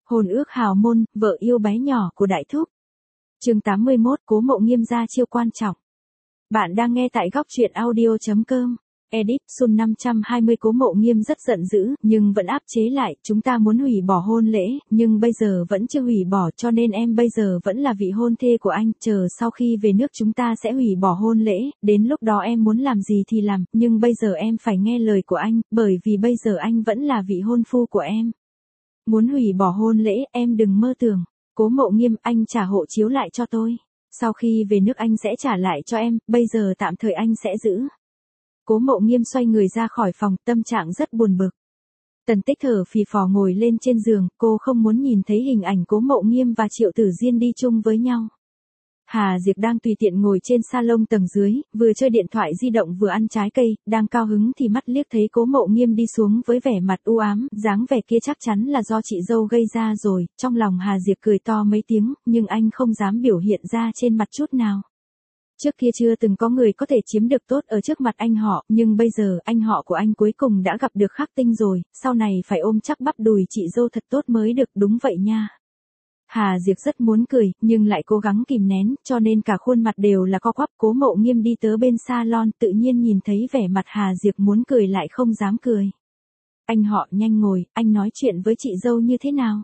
Hôn ước hào môn, vợ yêu bé nhỏ của Đại Thúc. Chương 81, Cố Mộ Nghiêm ra chiêu quan trọng. Bạn đang nghe tại góc truyện audio.com. Edit, Sun 520. Cố Mộ Nghiêm rất giận dữ, nhưng vẫn áp chế lại, chúng ta muốn hủy bỏ hôn lễ, nhưng bây giờ vẫn chưa hủy bỏ, cho nên em bây giờ vẫn là vị hôn thê của anh, chờ sau khi về nước chúng ta sẽ hủy bỏ hôn lễ, đến lúc đó em muốn làm gì thì làm, nhưng bây giờ em phải nghe lời của anh, bởi vì bây giờ anh vẫn là vị hôn phu của em. Muốn hủy bỏ hôn lễ, em đừng mơ tưởng. Cố Mộ Nghiêm, anh trả hộ chiếu lại cho tôi. Sau khi về nước anh sẽ trả lại cho em, bây giờ tạm thời anh sẽ giữ. Cố Mộ Nghiêm xoay người ra khỏi phòng, tâm trạng rất buồn bực. Tần Tích thở phì phò ngồi lên trên giường, cô không muốn nhìn thấy hình ảnh Cố Mộ Nghiêm và Triệu Tử Diên đi chung với nhau. Hà Diệp đang tùy tiện ngồi trên salon tầng dưới, vừa chơi điện thoại di động vừa ăn trái cây, đang cao hứng thì mắt liếc thấy Cố Mộ Nghiêm đi xuống với vẻ mặt u ám, dáng vẻ kia chắc chắn là do chị dâu gây ra rồi, trong lòng Hà Diệp cười to mấy tiếng, nhưng anh không dám biểu hiện ra trên mặt chút nào. Trước kia chưa từng có người có thể chiếm được tốt ở trước mặt anh họ, nhưng bây giờ anh họ của anh cuối cùng đã gặp được Khắc Tinh rồi, sau này phải ôm chắc bắp đùi chị dâu thật tốt mới được, đúng vậy nha. Hà Diệp rất muốn cười, nhưng lại cố gắng kìm nén, cho nên cả khuôn mặt đều là co quắp. Cố Mộ Nghiêm đi tới bên salon, tự nhiên nhìn thấy vẻ mặt Hà Diệp muốn cười lại không dám cười. Anh họ, nhanh ngồi, anh nói chuyện với chị dâu như thế nào?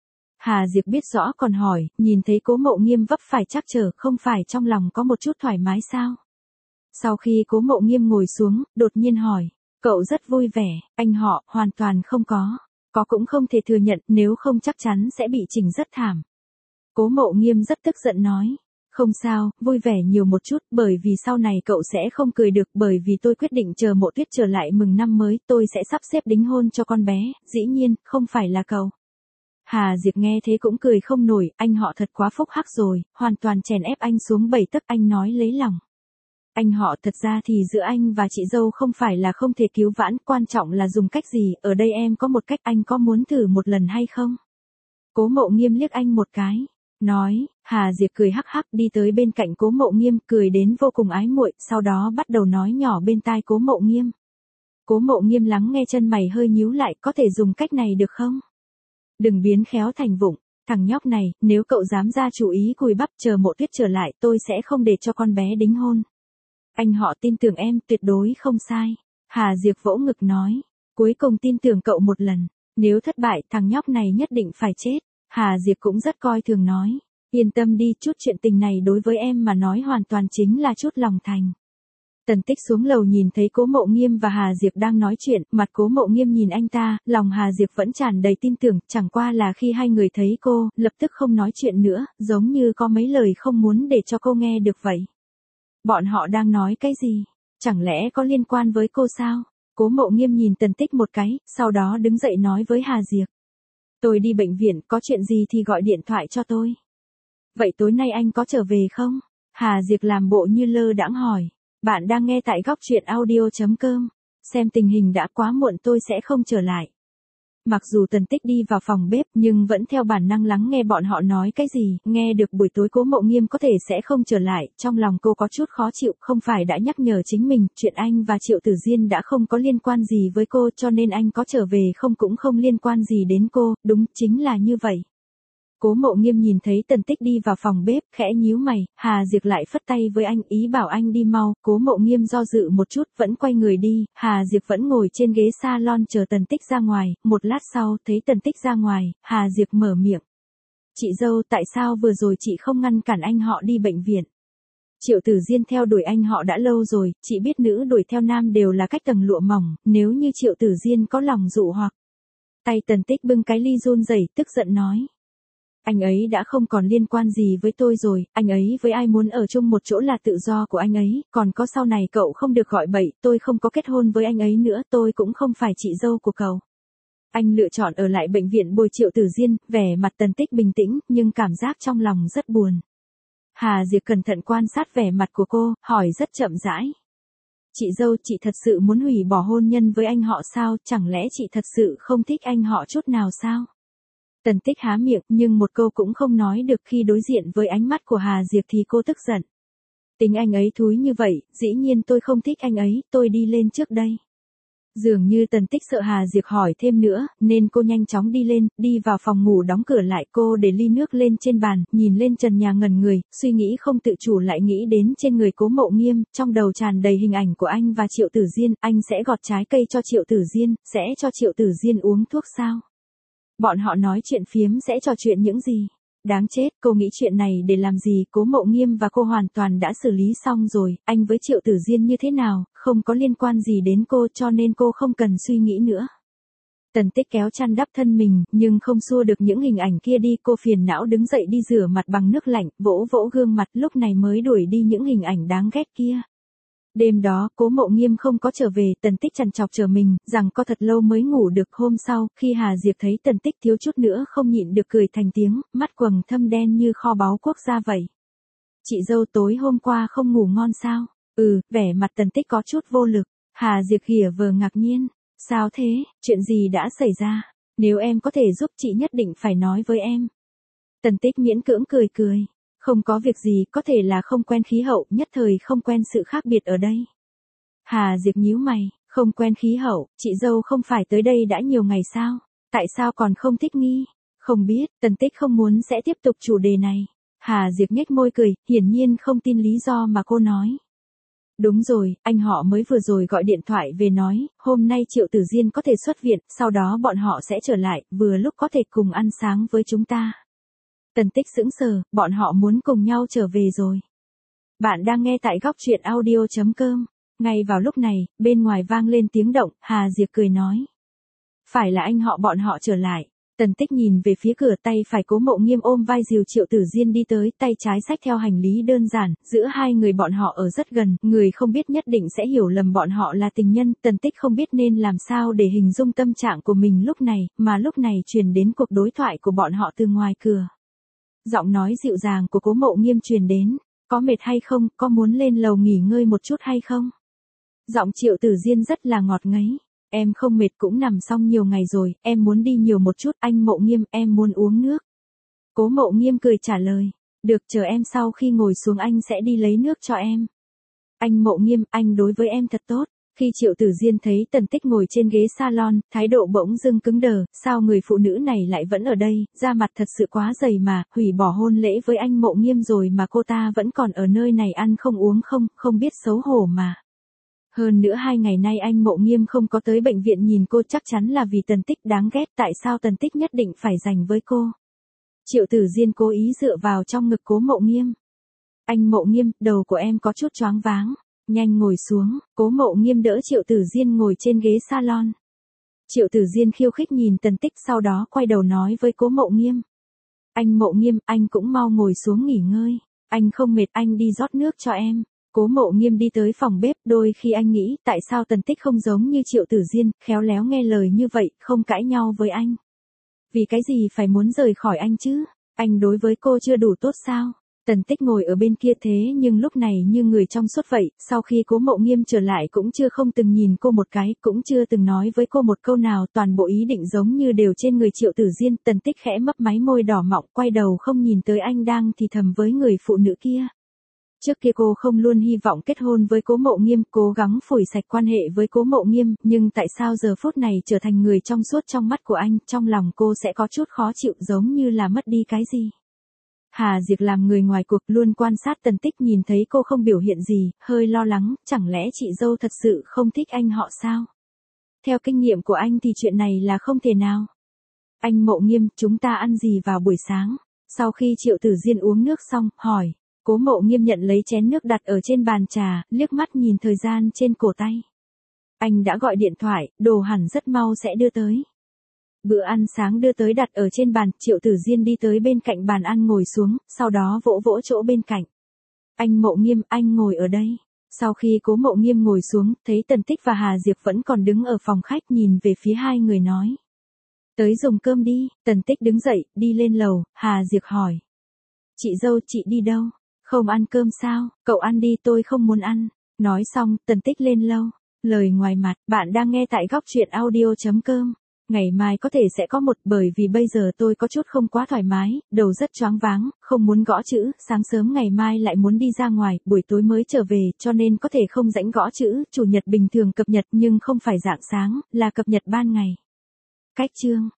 Hà Diệp biết rõ còn hỏi, nhìn thấy Cố Mộ Nghiêm vấp phải trắc trở, không phải trong lòng có một chút thoải mái sao? Sau khi Cố Mộ Nghiêm ngồi xuống, đột nhiên hỏi, cậu rất vui vẻ, anh họ, hoàn toàn không có cũng không thể thừa nhận, nếu không chắc chắn sẽ bị chỉnh rất thảm. Cố Mộ Nghiêm rất tức giận nói, không sao, vui vẻ nhiều một chút, bởi vì sau này cậu sẽ không cười được, bởi vì tôi quyết định chờ Mộ Tuyết trở lại mừng năm mới, tôi sẽ sắp xếp đính hôn cho con bé, dĩ nhiên, không phải là cậu. Hà Diệp nghe thế cũng cười không nổi, anh họ thật quá phúc hắc rồi, hoàn toàn chèn ép anh xuống 7 tấc, anh nói lấy lòng. Anh họ, thật ra thì giữa anh và chị dâu không phải là không thể cứu vãn, quan trọng là dùng cách gì, ở đây em có một cách, anh có muốn thử một lần hay không? Cố Mộ Nghiêm liếc anh một cái, nói. Hà Diệp cười hắc hắc đi tới bên cạnh Cố Mộ Nghiêm, cười đến vô cùng ái muội, sau đó bắt đầu nói nhỏ bên tai Cố Mộ Nghiêm. Cố Mộ Nghiêm lắng nghe, chân mày hơi nhíu lại, có thể dùng cách này được không? Đừng biến khéo thành vụng, thằng nhóc này, nếu cậu dám ra chủ ý cùi bắp, chờ Mộ Tuyết trở lại, tôi sẽ không để cho con bé đính hôn. Anh họ tin tưởng em, tuyệt đối không sai. Hà Diệp vỗ ngực nói, cuối cùng tin tưởng cậu một lần, nếu thất bại, thằng nhóc này nhất định phải chết. Hà Diệp cũng rất coi thường nói, yên tâm đi, chút chuyện tình này đối với em mà nói hoàn toàn chính là chút lòng thành. Tần Tích xuống lầu nhìn thấy Cố Mộ Nghiêm và Hà Diệp đang nói chuyện, mặt Cố Mộ Nghiêm nhìn anh ta, lòng Hà Diệp vẫn tràn đầy tin tưởng, chẳng qua là khi hai người thấy cô, lập tức không nói chuyện nữa, giống như có mấy lời không muốn để cho cô nghe được vậy. Bọn họ đang nói cái gì? Chẳng lẽ có liên quan với cô sao? Cố Mộ Nghiêm nhìn Tần Tích một cái, sau đó đứng dậy nói với Hà Diệp. Tôi đi bệnh viện, có chuyện gì thì gọi điện thoại cho tôi. Vậy tối nay anh có trở về không? Hà Diệp làm bộ như lơ đãng hỏi. Bạn đang nghe tại góc truyện audio.com. Xem tình hình đã quá muộn, tôi sẽ không trở lại. Mặc dù Tần Tích đi vào phòng bếp nhưng vẫn theo bản năng lắng nghe bọn họ nói cái gì, nghe được buổi tối Cố Mộ Nghiêm có thể sẽ không trở lại, trong lòng cô có chút khó chịu, không phải đã nhắc nhở chính mình, chuyện anh và Triệu Tử Diên đã không có liên quan gì với cô, cho nên anh có trở về không cũng không liên quan gì đến cô, đúng, chính là như vậy. Cố Mộ Nghiêm nhìn thấy Tần Tích đi vào phòng bếp, khẽ nhíu mày, Hà Diệp lại phất tay với anh, ý bảo anh đi mau, Cố Mộ Nghiêm do dự một chút, vẫn quay người đi, Hà Diệp vẫn ngồi trên ghế salon chờ Tần Tích ra ngoài, một lát sau, thấy Tần Tích ra ngoài, Hà Diệp mở miệng. Chị dâu, tại sao vừa rồi chị không ngăn cản anh họ đi bệnh viện? Triệu Tử Diên theo đuổi anh họ đã lâu rồi, chị biết nữ đuổi theo nam đều là cách tầng lụa mỏng, nếu như Triệu Tử Diên có lòng dụ hoặc. Tay Tần Tích bưng cái ly run rẩy, tức giận nói. Anh ấy đã không còn liên quan gì với tôi rồi, anh ấy với ai muốn ở chung một chỗ là tự do của anh ấy, còn có sau này cậu không được gọi bậy, tôi không có kết hôn với anh ấy nữa, tôi cũng không phải chị dâu của cậu. Anh lựa chọn ở lại bệnh viện bồi Triệu Tử Diên, vẻ mặt Tần Tích bình tĩnh, nhưng cảm giác trong lòng rất buồn. Hà Diệp cẩn thận quan sát vẻ mặt của cô, hỏi rất chậm rãi. Chị dâu, chị thật sự muốn hủy bỏ hôn nhân với anh họ sao, chẳng lẽ chị thật sự không thích anh họ chút nào sao? Tần Tích há miệng, nhưng một câu cũng không nói được, khi đối diện với ánh mắt của Hà Diệp thì cô tức giận. Tính anh ấy thúi như vậy, dĩ nhiên tôi không thích anh ấy, tôi đi lên trước đây. Dường như Tần Tích sợ Hà Diệp hỏi thêm nữa, nên cô nhanh chóng đi lên, đi vào phòng ngủ đóng cửa lại. Cô để ly nước lên trên bàn, nhìn lên trần nhà ngẩn người, suy nghĩ không tự chủ lại nghĩ đến trên người Cố Mộ Nghiêm, trong đầu tràn đầy hình ảnh của anh và Triệu Tử Diên. Anh sẽ gọt trái cây cho Triệu Tử Diên, sẽ cho Triệu Tử Diên uống thuốc sao? Bọn họ nói chuyện phiếm sẽ trò chuyện những gì? Đáng chết, cô nghĩ chuyện này để làm gì? Cố Mộ Nghiêm và cô hoàn toàn đã xử lý xong rồi, anh với Triệu Tử Diên như thế nào, không có liên quan gì đến cô, cho nên cô không cần suy nghĩ nữa. Tần Tích kéo chăn đắp thân mình, nhưng không xua được những hình ảnh kia đi. Cô phiền não đứng dậy đi rửa mặt bằng nước lạnh, vỗ vỗ gương mặt, lúc này mới đuổi đi những hình ảnh đáng ghét kia. Đêm đó, Cố Mộ Nghiêm không có trở về, Tần Tích trằn trọc chờ mình, rằng có thật lâu mới ngủ được. Hôm sau, khi Hà Diệp thấy Tần Tích thiếu chút nữa không nhịn được cười thành tiếng, mắt quầng thâm đen như kho báu quốc gia vậy. Chị dâu tối hôm qua không ngủ ngon sao? Vẻ mặt Tần Tích có chút vô lực. Hà Diệp ghỉa vờ ngạc nhiên. Sao thế, chuyện gì đã xảy ra? Nếu em có thể giúp chị nhất định phải nói với em. Tần Tích miễn cưỡng cười cười. Không có việc gì, có thể là không quen khí hậu, nhất thời không quen sự khác biệt ở đây. Hà Diệp nhíu mày, không quen khí hậu, chị dâu không phải tới đây đã nhiều ngày sao? Tại sao còn không thích nghi? Không biết, Tần Tích không muốn sẽ tiếp tục chủ đề này. Hà Diệp nhếch môi cười, hiển nhiên không tin lý do mà cô nói. Đúng rồi, anh họ mới vừa rồi gọi điện thoại về nói, hôm nay Triệu Tử Diên có thể xuất viện, sau đó bọn họ sẽ trở lại, vừa lúc có thể cùng ăn sáng với chúng ta. Tần Tích sững sờ, bọn họ muốn cùng nhau trở về rồi. Bạn đang nghe tại góc truyện audio.com. Ngay vào lúc này, bên ngoài vang lên tiếng động, Hà Diệp cười nói. Phải là anh họ bọn họ trở lại. Tần Tích nhìn về phía cửa, tay phải Cố Mộ Nghiêm ôm vai dìu Triệu Tử Diên đi tới, tay trái xách theo hành lý đơn giản, giữa hai người bọn họ ở rất gần, người không biết nhất định sẽ hiểu lầm bọn họ là tình nhân. Tần Tích không biết nên làm sao để hình dung tâm trạng của mình lúc này, mà lúc này truyền đến cuộc đối thoại của bọn họ từ ngoài cửa. Giọng nói dịu dàng của Cố Mộ Nghiêm truyền đến, có mệt hay không, có muốn lên lầu nghỉ ngơi một chút hay không? Giọng Triệu Tử Diên rất là ngọt ngấy. Em không mệt, cũng nằm xong nhiều ngày rồi, em muốn đi nhiều một chút. Anh Mộ Nghiêm, em muốn uống nước. Cố Mộ Nghiêm cười trả lời, được, chờ em sau khi ngồi xuống anh sẽ đi lấy nước cho em. Anh Mộ Nghiêm, anh đối với em thật tốt. Khi Triệu Tử Diên thấy Tần Tích ngồi trên ghế salon, thái độ bỗng dưng cứng đờ, sao người phụ nữ này lại vẫn ở đây, da mặt thật sự quá dày mà, hủy bỏ hôn lễ với anh Mộ Nghiêm rồi mà cô ta vẫn còn ở nơi này ăn không uống không biết xấu hổ mà. Hơn nữa 2 ngày nay anh Mộ Nghiêm không có tới bệnh viện nhìn cô, chắc chắn là vì Tần Tích đáng ghét, tại sao Tần Tích nhất định phải dành với cô. Triệu Tử Diên cố ý dựa vào trong ngực Cố Mộ Nghiêm. Anh Mộ Nghiêm, đầu của em có chút choáng váng. Nhanh ngồi xuống. Cố Mộ Nghiêm đỡ Triệu Tử Diên ngồi trên ghế salon. Triệu Tử Diên khiêu khích nhìn Tần Tích, sau đó quay đầu nói với Cố Mộ Nghiêm. Anh Mộ Nghiêm, anh cũng mau ngồi xuống nghỉ ngơi. Anh không mệt, anh đi rót nước cho em. Cố Mộ Nghiêm đi tới phòng bếp, đôi khi anh nghĩ tại sao Tần Tích không giống như Triệu Tử Diên, khéo léo nghe lời như vậy, không cãi nhau với anh. Vì cái gì phải muốn rời khỏi anh chứ? Anh đối với cô chưa đủ tốt sao? Tần Tích ngồi ở bên kia thế nhưng lúc này như người trong suốt vậy, sau khi Cố Mộ Nghiêm trở lại cũng chưa không từng nhìn cô một cái, cũng chưa từng nói với cô một câu nào, toàn bộ ý định giống như đều trên người Triệu Tử Diên. Tần Tích khẽ mấp máy môi đỏ mọng, quay đầu không nhìn tới anh đang thì thầm với người phụ nữ kia. Trước kia cô không luôn hy vọng kết hôn với Cố Mộ Nghiêm, cố gắng phủi sạch quan hệ với Cố Mộ Nghiêm, nhưng tại sao giờ phút này trở thành người trong suốt trong mắt của anh, trong lòng cô sẽ có chút khó chịu, giống như là mất đi cái gì. Hà Diệp làm người ngoài cuộc luôn quan sát Tần Tích, nhìn thấy cô không biểu hiện gì, hơi lo lắng, chẳng lẽ chị dâu thật sự không thích anh họ sao? Theo kinh nghiệm của anh thì chuyện này là không thể nào. Anh Mộ Nghiêm, chúng ta ăn gì vào buổi sáng? Sau khi Triệu Tử Diên uống nước xong, hỏi. Cố Mộ Nghiêm nhận lấy chén nước đặt ở trên bàn trà, liếc mắt nhìn thời gian trên cổ tay. Anh đã gọi điện thoại, đồ hẳn rất mau sẽ đưa tới. Bữa ăn sáng đưa tới đặt ở trên bàn, Triệu Tử Diên đi tới bên cạnh bàn ăn ngồi xuống, sau đó vỗ vỗ chỗ bên cạnh. Anh Mộ Nghiêm, anh ngồi ở đây. Sau khi Cố Mộ Nghiêm ngồi xuống, thấy Tần Tích và Hà Diệp vẫn còn đứng ở phòng khách, nhìn về phía hai người nói. Tới dùng cơm đi. Tần Tích đứng dậy, đi lên lầu. Hà Diệp hỏi. Chị dâu, chị đi đâu? Không ăn cơm sao? Cậu ăn đi, tôi không muốn ăn. Nói xong, Tần Tích lên lâu. Lời ngoài mặt, bạn đang nghe tại góc truyện audio.com. Ngày mai có thể sẽ có một, bởi vì bây giờ tôi có chút không quá thoải mái, đầu rất choáng váng, không muốn gõ chữ, sáng sớm ngày mai lại muốn đi ra ngoài, buổi tối mới trở về, cho nên có thể không rảnh gõ chữ, chủ nhật bình thường cập nhật nhưng không phải dạng sáng, là cập nhật ban ngày. Cách chương